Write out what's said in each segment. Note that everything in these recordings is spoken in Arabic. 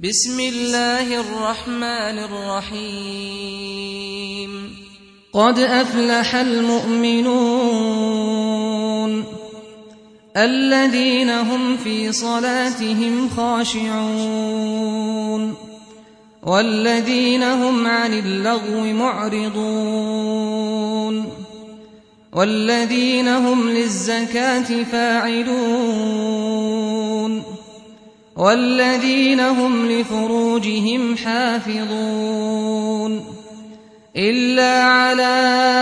بسم الله الرحمن الرحيم قد أفلح المؤمنون الذين هم في صلاتهم خاشعون والذين هم عن اللغو معرضون والذين هم للزكاة فاعلون والذين هم لفروجهم حافظون إلا على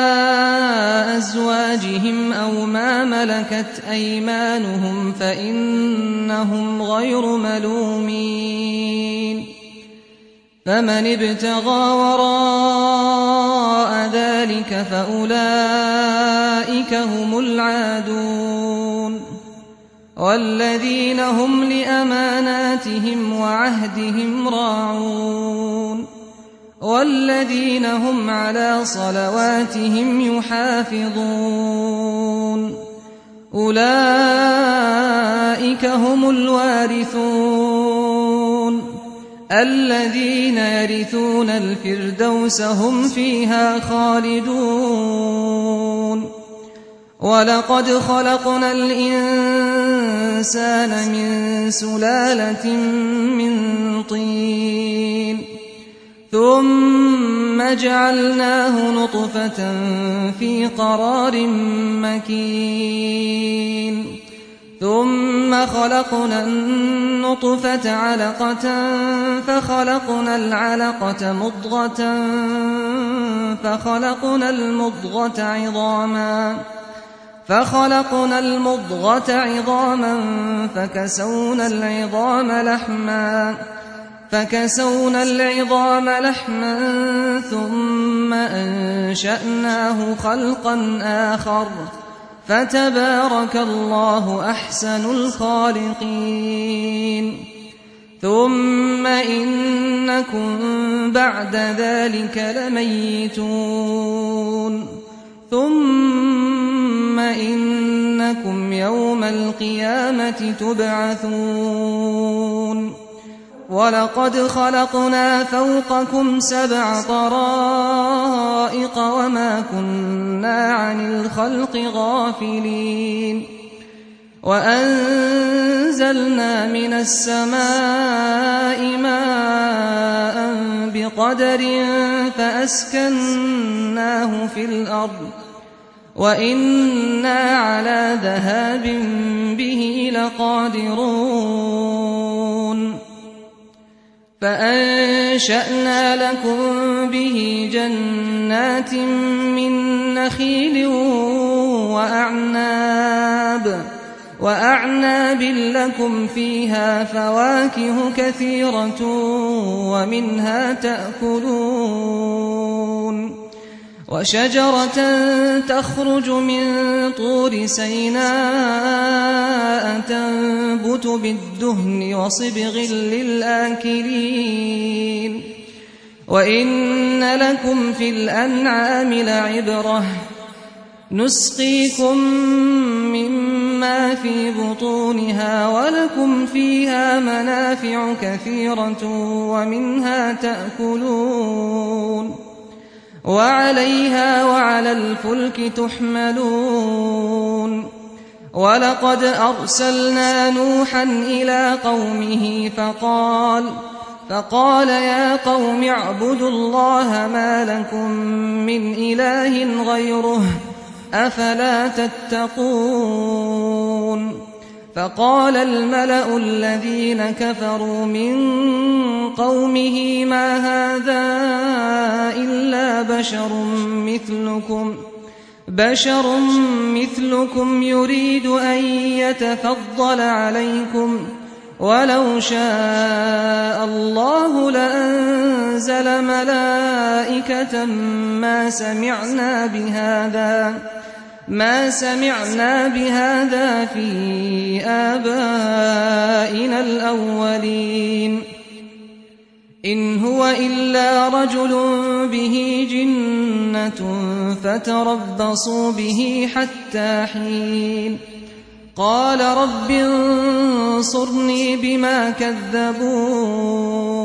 أزواجهم أو ما ملكت أيمانهم فإنهم غير ملومين فمن ابتغى وراء ذلك فأولئك هم العادون والذين هم لأماناتهم وعهدهم راعون والذين هم على صلواتهم يحافظون أولئك هم الوارثون الذين يرثون الفردوس هم فيها خالدون ولقد خلقنا الإنسان من سلالة من طين ثم جعلناه نطفة في قرار مكين ثم خلقنا النطفة علقة فخلقنا العلقة مضغة فخلقنا المضغة عظاما فكسونا العظام لحما ثم أنشأناه خلقا آخر فتبارك الله أحسن الخالقين ثم إنكم بعد ذلك لميتون ثم إنكم يوم القيامة تبعثون ولقد خلقنا فوقكم 7 طرائق وما كنا عن الخلق غافلين وأنزلنا من السماء ماء بقدر فأسكناه في الأرض وإنا على ذهاب به لقادرون فأنشأنا لكم به جنات من نخيل وأعناب لكم فيها فواكه كثيرة ومنها تأكلون وشجرة تخرج من طور سيناء تنبت بالدهن وصبغ للآكلين وإن لكم في الأنعام لعبرة نسقيكم مما في بطونها ولكم فيها منافع كثيرة ومنها تأكلون وعليها وعلى الفلك تحملون ولقد أرسلنا نوحا إلى قومه فقال يا قوم اعبدوا الله ما لكم من إله غيره أفلا تتقون فقال الملأ الذين كفروا من قومه ما هذا إلا بشر مثلكم يريد أن يتفضل عليكم ولو شاء الله لأنزل ملائكة ما سمعنا بهذا في آبائنا الأولين إن هو إلا رجل به جنة فتربصوا به حتى حين قال رب انصرني بما كذبون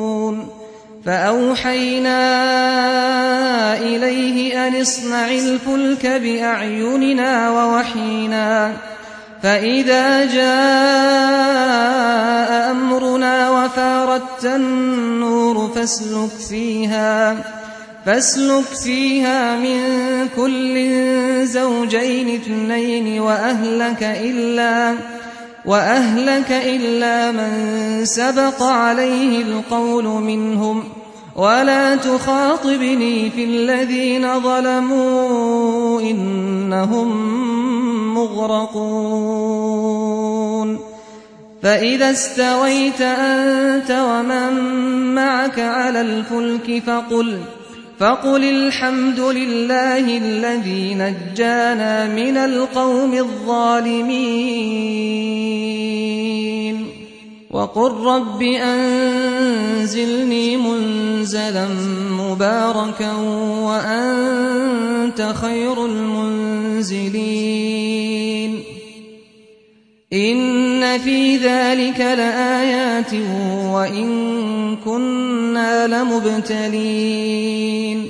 فأوحينا إليه أن اصنع الفلك بأعيننا ووحينا فإذا جاء أمرنا وفاردت النور فاسلك فيها من كل زوجين اثنين وأهلك إلا من سبق عليه القول منهم ولا تخاطبني في الذين ظلموا إنهم مغرقون فإذا استويت أنت ومن معك على الفلك فقل الحمد لله الذي نجانا من القوم الظالمين وقل رب أنزلني منزلا مباركا وأنت خير المنزلين إن في ذلك لآيات وإن كنا لمبتلين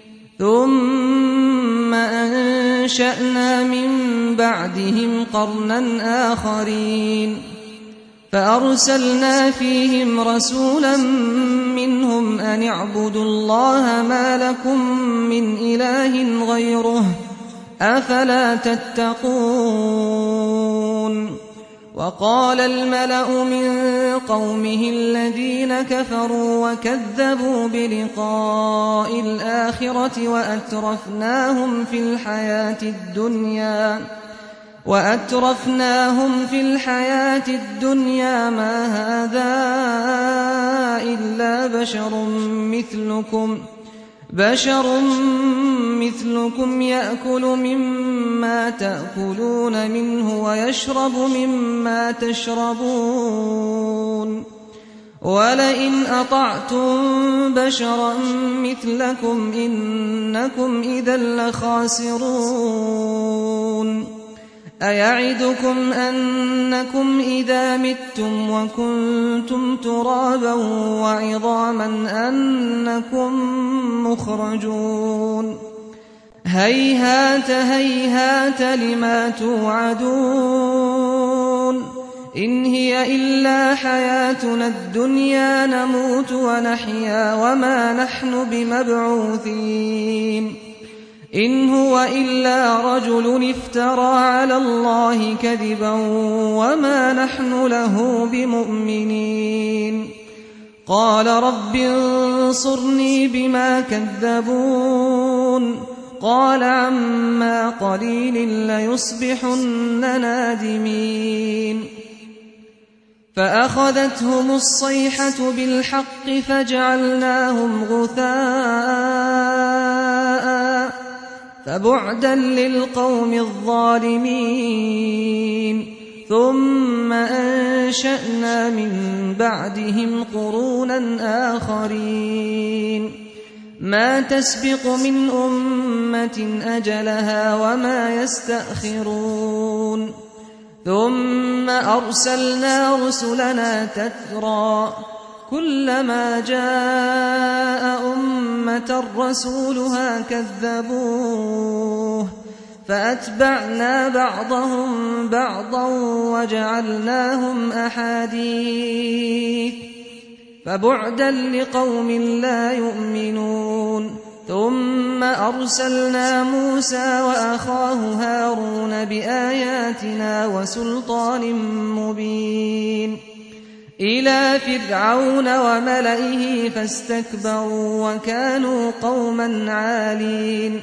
ثم أنشأنا من بعدهم قرنا آخرين فأرسلنا فيهم رسولا منهم أن اعبدوا الله ما لكم من إله غيره أفلا تتقون وقال الملأ من قومه الذين كفروا وكذبوا بلقاء الآخرة وأترفناهم في الحياة الدنيا ما هذا إلا بشر مثلكم يأكل مما تأكلون منه ويشرب مما تشربون ولئن أطعتم بشرا مثلكم إنكم إذا لخاسرون أيعدكم أنكم إذا متم وكنتم ترابا وعظاما أنكم مخرجون هيهات هيهات لما توعدون إن هي إلا حياتنا الدنيا نموت ونحيا وما نحن بمبعوثين إن هو إلا رجل افترى على الله كذبا وما نحن له بمؤمنين قال رب انصرني بما كذبون قال عما قليل ليصبحن نادمين فأخذتهم الصيحة بالحق فجعلناهم غثاء فبعدا للقوم الظالمين ثم أنشأنا من بعدهم قرونا آخرين ما تسبق من أمة أجلها وما يستأخرون ثم أرسلنا رسلنا تترى كلما جاء أمة رسولها كذبوه فأتبعنا بعضهم بعضا وجعلناهم أحاديث فبعدا لقوم لا يؤمنون ثم أرسلنا موسى وأخاه هارون بآياتنا وسلطان مبين إلى فرعون وملئه فاستكبروا وكانوا قوما عالين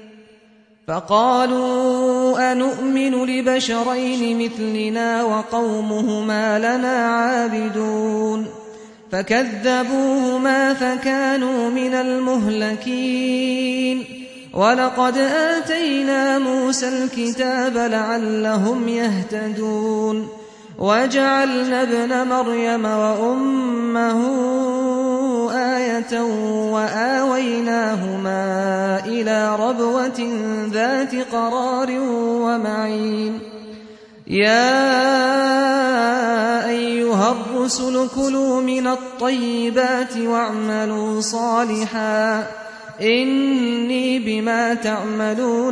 فقالوا أنؤمن لبشرين مثلنا وقومهما لنا عابدون فكذبوهما فكانوا من المهلكين ولقد آتينا موسى الكتاب لعلهم يهتدون وجعلنا ابن مريم وأمه آية وآويناهما إلى ربوة ذات قرار ومعين يا أيها والرسل كلوا من الطيبات واعملوا صالحا إني بما تعملون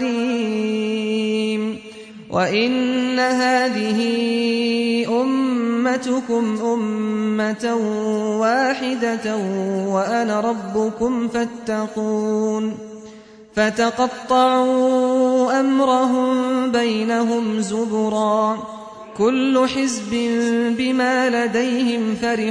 عليم وإن هذه أمتكم أمة واحدة وأنا ربكم فاتقون فتقطعوا أمرهم بينهم زبرا كل حزب بما لديهم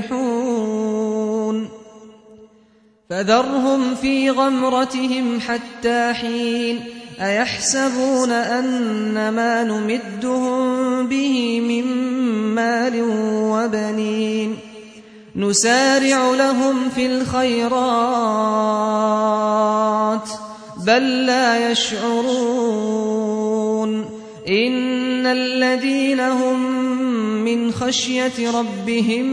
فرحون فذرهم في غمرتهم حتى حين أيحسبون أن ما نمدهم به من مال وبنين نسارع لهم في الخيرات بل لا يشعرون إن الذين هم من خشية ربهم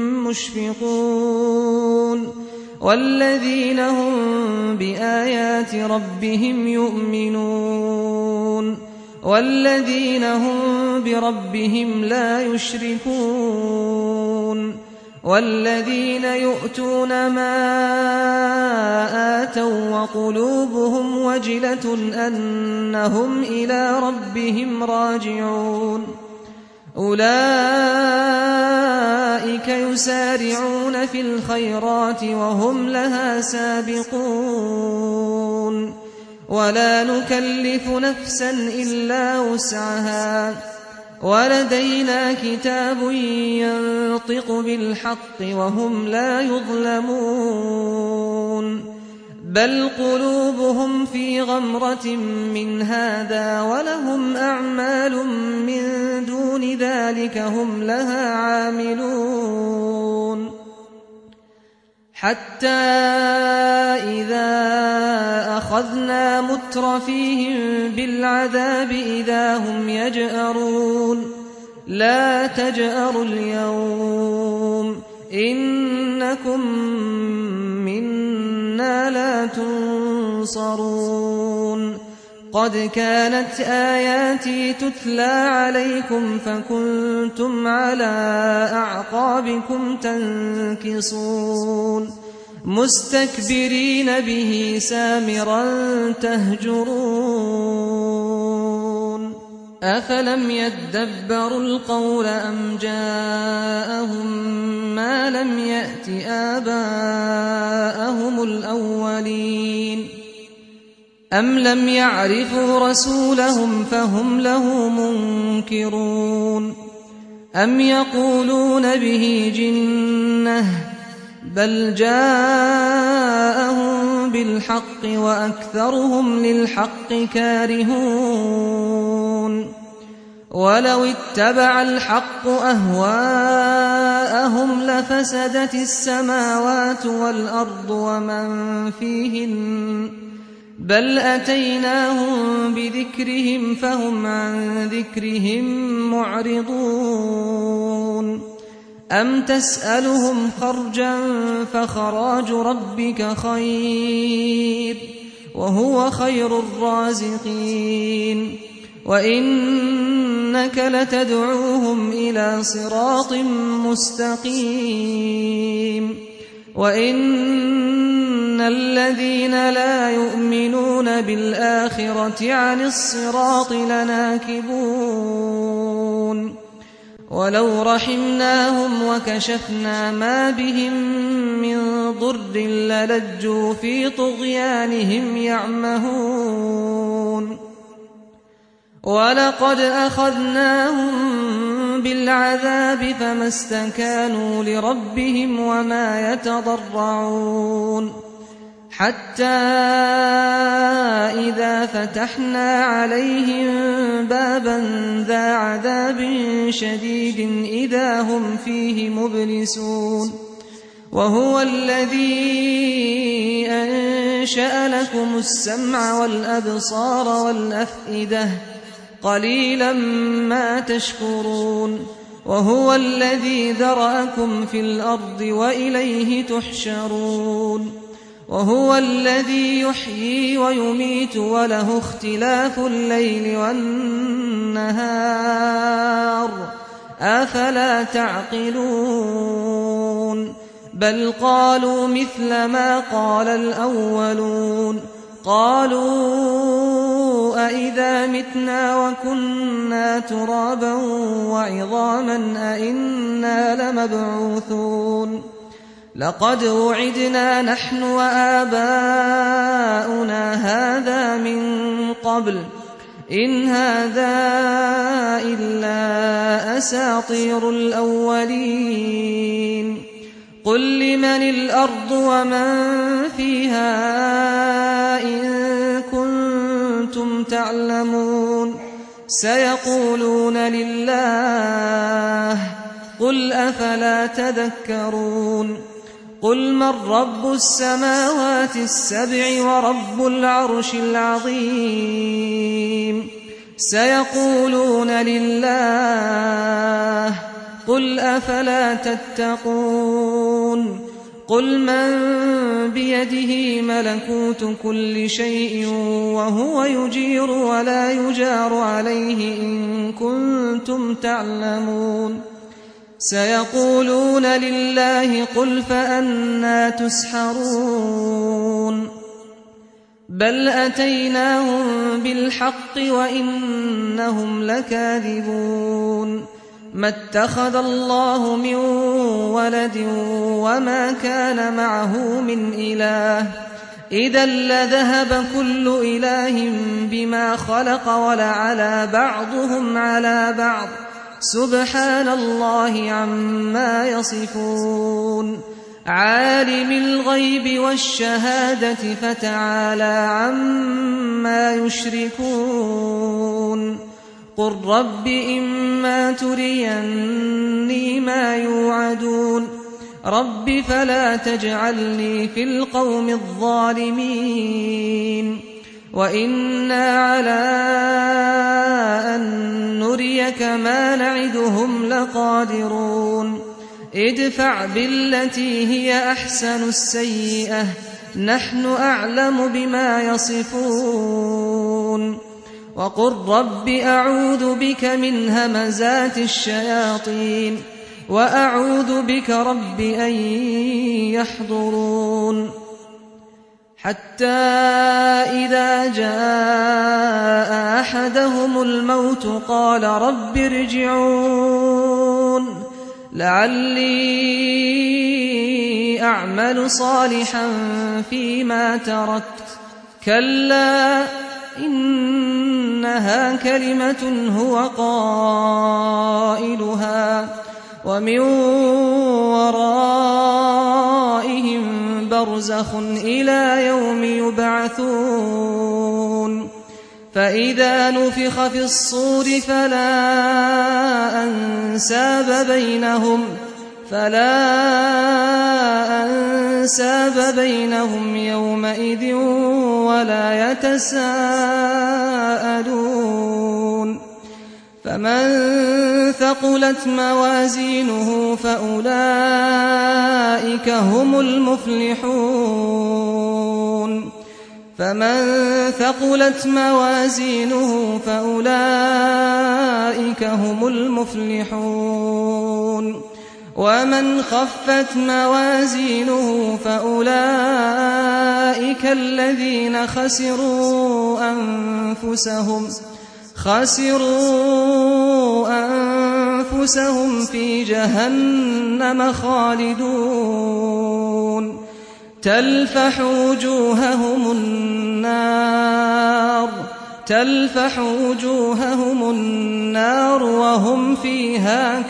مشفقون والذين هم بآيات ربهم يؤمنون والذين هم بربهم لا يشركون والذين يؤتون ما آتوا وقلوبهم وجلة أنهم إلى ربهم راجعون أولئك يسارعون في الخيرات وهم لها سابقون ولا نكلف نفسا إلا وسعها ولدينا كتاب ينطق بالحق وهم لا يظلمون بل قلوبهم في غمرة من هذا ولهم أعمال من دون ذلك هم لها عاملون حتى إذا أخذنا مترفيهم بالعذاب إذا هم يجأرون لا تجأروا اليوم إنكم منا لا تنصرون قد كانت آياتي تتلى عليكم فكنتم على أعقابكم تنكصون مستكبرين به سامرا تهجرون أفلم يدبروا القول أم جاءهم ما لم يأت آباءهم الأولين أم لم يعرفوا رسولهم فهم له منكرون أم يقولون به جنة بل جاءهم بالحق وأكثرهم للحق كارهون ولو اتبع الحق أهواءهم لفسدت السماوات والأرض ومن فيهن بل أتيناهم بذكرهم فهم عن ذكرهم معرضون أم تسألهم خرجا فخراج ربك خير وهو خير الرازقين وإنك لتدعوهم إلى صراط مستقيم وإن الذين لا يؤمنون بالآخرة عن الصراط لناكبون ولو رحمناهم وكشفنا ما بهم من ضر للجوا في طغيانهم يعمهون ولقد أخذناهم بالعذاب فما استكانوا لربهم وما يتضرعون حتى إذا فتحنا عليهم بابا ذا عذاب شديد إذا هم فيه مبلسون وهو الذي أنشأ لكم السمع والأبصار والأفئدة قليلا ما تشكرون وهو الذي ذرأكم في الأرض وإليه تحشرون وهو الذي يحيي ويميت وله اختلاف الليل والنهار أفلا تعقلون بل قالوا مثل ما قال الأولون قالوا أئذا متنا وكنا ترابا وعظاما أئنا لمبعوثون لقد وعدنا نحن وآباؤنا هذا من قبل إن هذا إلا أساطير الأولين قل لمن الأرض ومن فيها إن كنتم تعلمون سيقولون لله قل أفلا تذكرون قل من رب السماوات السبع ورب العرش العظيم سيقولون لله قل أفلا تتقون قل من بيده ملكوت كل شيء وهو يجير ولا يجار عليه إن كنتم تعلمون سيقولون لله قل فأنى تسحرون بل أتيناهم بالحق وإنهم لكاذبون ما اتخذ الله من ولد وما كان معه من إله إذا لذهب كل إله بما خلق ولعلى بعضهم على بعض سبحان الله عما يصفون عالم الغيب والشهادة فتعالى عما يشركون قل رب إما تريني ما يوعدون رب فلا تجعلني في القوم الظالمين وإنا على أن نريك ما نعدهم لقادرون ادفع بالتي هي أحسن السيئة نحن أعلم بما يصفون وقل رب أعوذ بك من همزات الشياطين وأعوذ بك رب أن يحضرون حتى إذا جاء أحدهم الموت قال رب ارجعون لعلي أعمل صالحا فيما تركت كلا إنها كلمة هو قائلها ومن ورائهم برزخ إلى يوم يبعثون فإذا نفخ في الصور فلا أنساب بينهم يومئذ ولا يتساءلون فمن ثقلت موازينه فأولئك هم المفلحون ومن خفت موازينه فأولئك الذين خسروا أنفسهم في جهنم خالدون تلفح وجوههم النار وهم فيها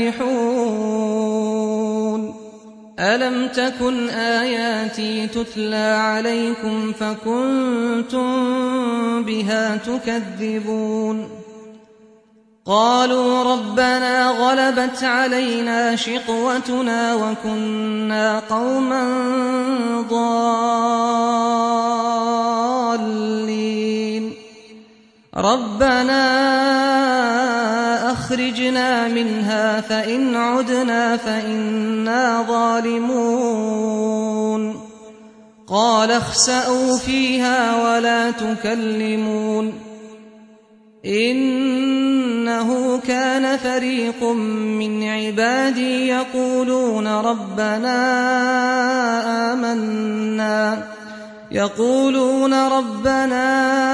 كالحون ألم تكن آياتي تتلى عليكم فكنتم بها تكذبون قالوا ربنا غلبت علينا شقوتنا وكنا قوما ضالين ربنا أخرجنا منها فإن عدنا فإنا ظالمون قال اخسأوا فيها ولا تكلمون إنه كان فريق من عبادي يقولون ربنا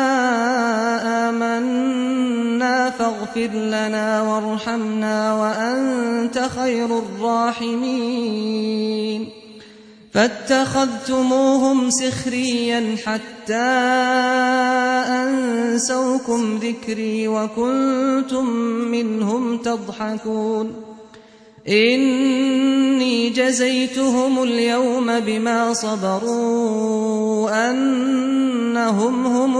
آمنا فاغفر لنا وارحمنا وأنت خير الراحمين فاتخذتموهم سخريا حتى أنسوكم ذكري وكنتم منهم تضحكون إني جزيتهم اليوم بما صبروا أنهم هم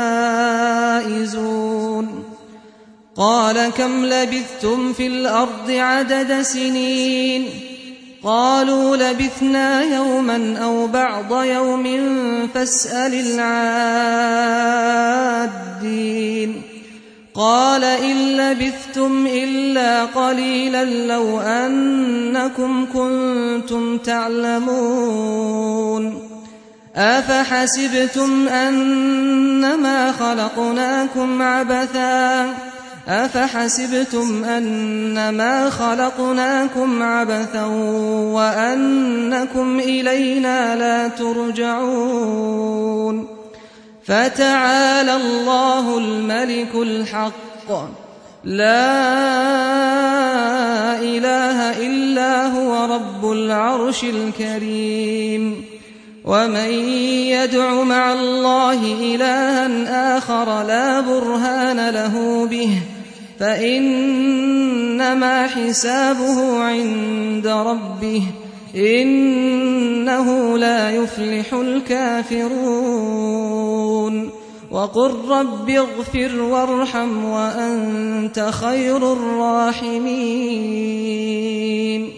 الفائزون قال كم لبثتم في الأرض عدد سنين قالوا لبثنا يوما أو بعض يوم فاسأل العادين قال إن لبثتم إلا قليلا لو أنكم كنتم تعلمون أفحسبتم أنما خلقناكم عبثا وأنكم إلينا لا ترجعون فتعالى الله الملك الحق لا إله إلا هو رب العرش الكريم ومن يدع مع الله إلها آخر لا برهان له به فإنما حسابه عند ربه إنه لا يفلح الكافرون وقل رب اغفر وارحم وأنت خير الراحمين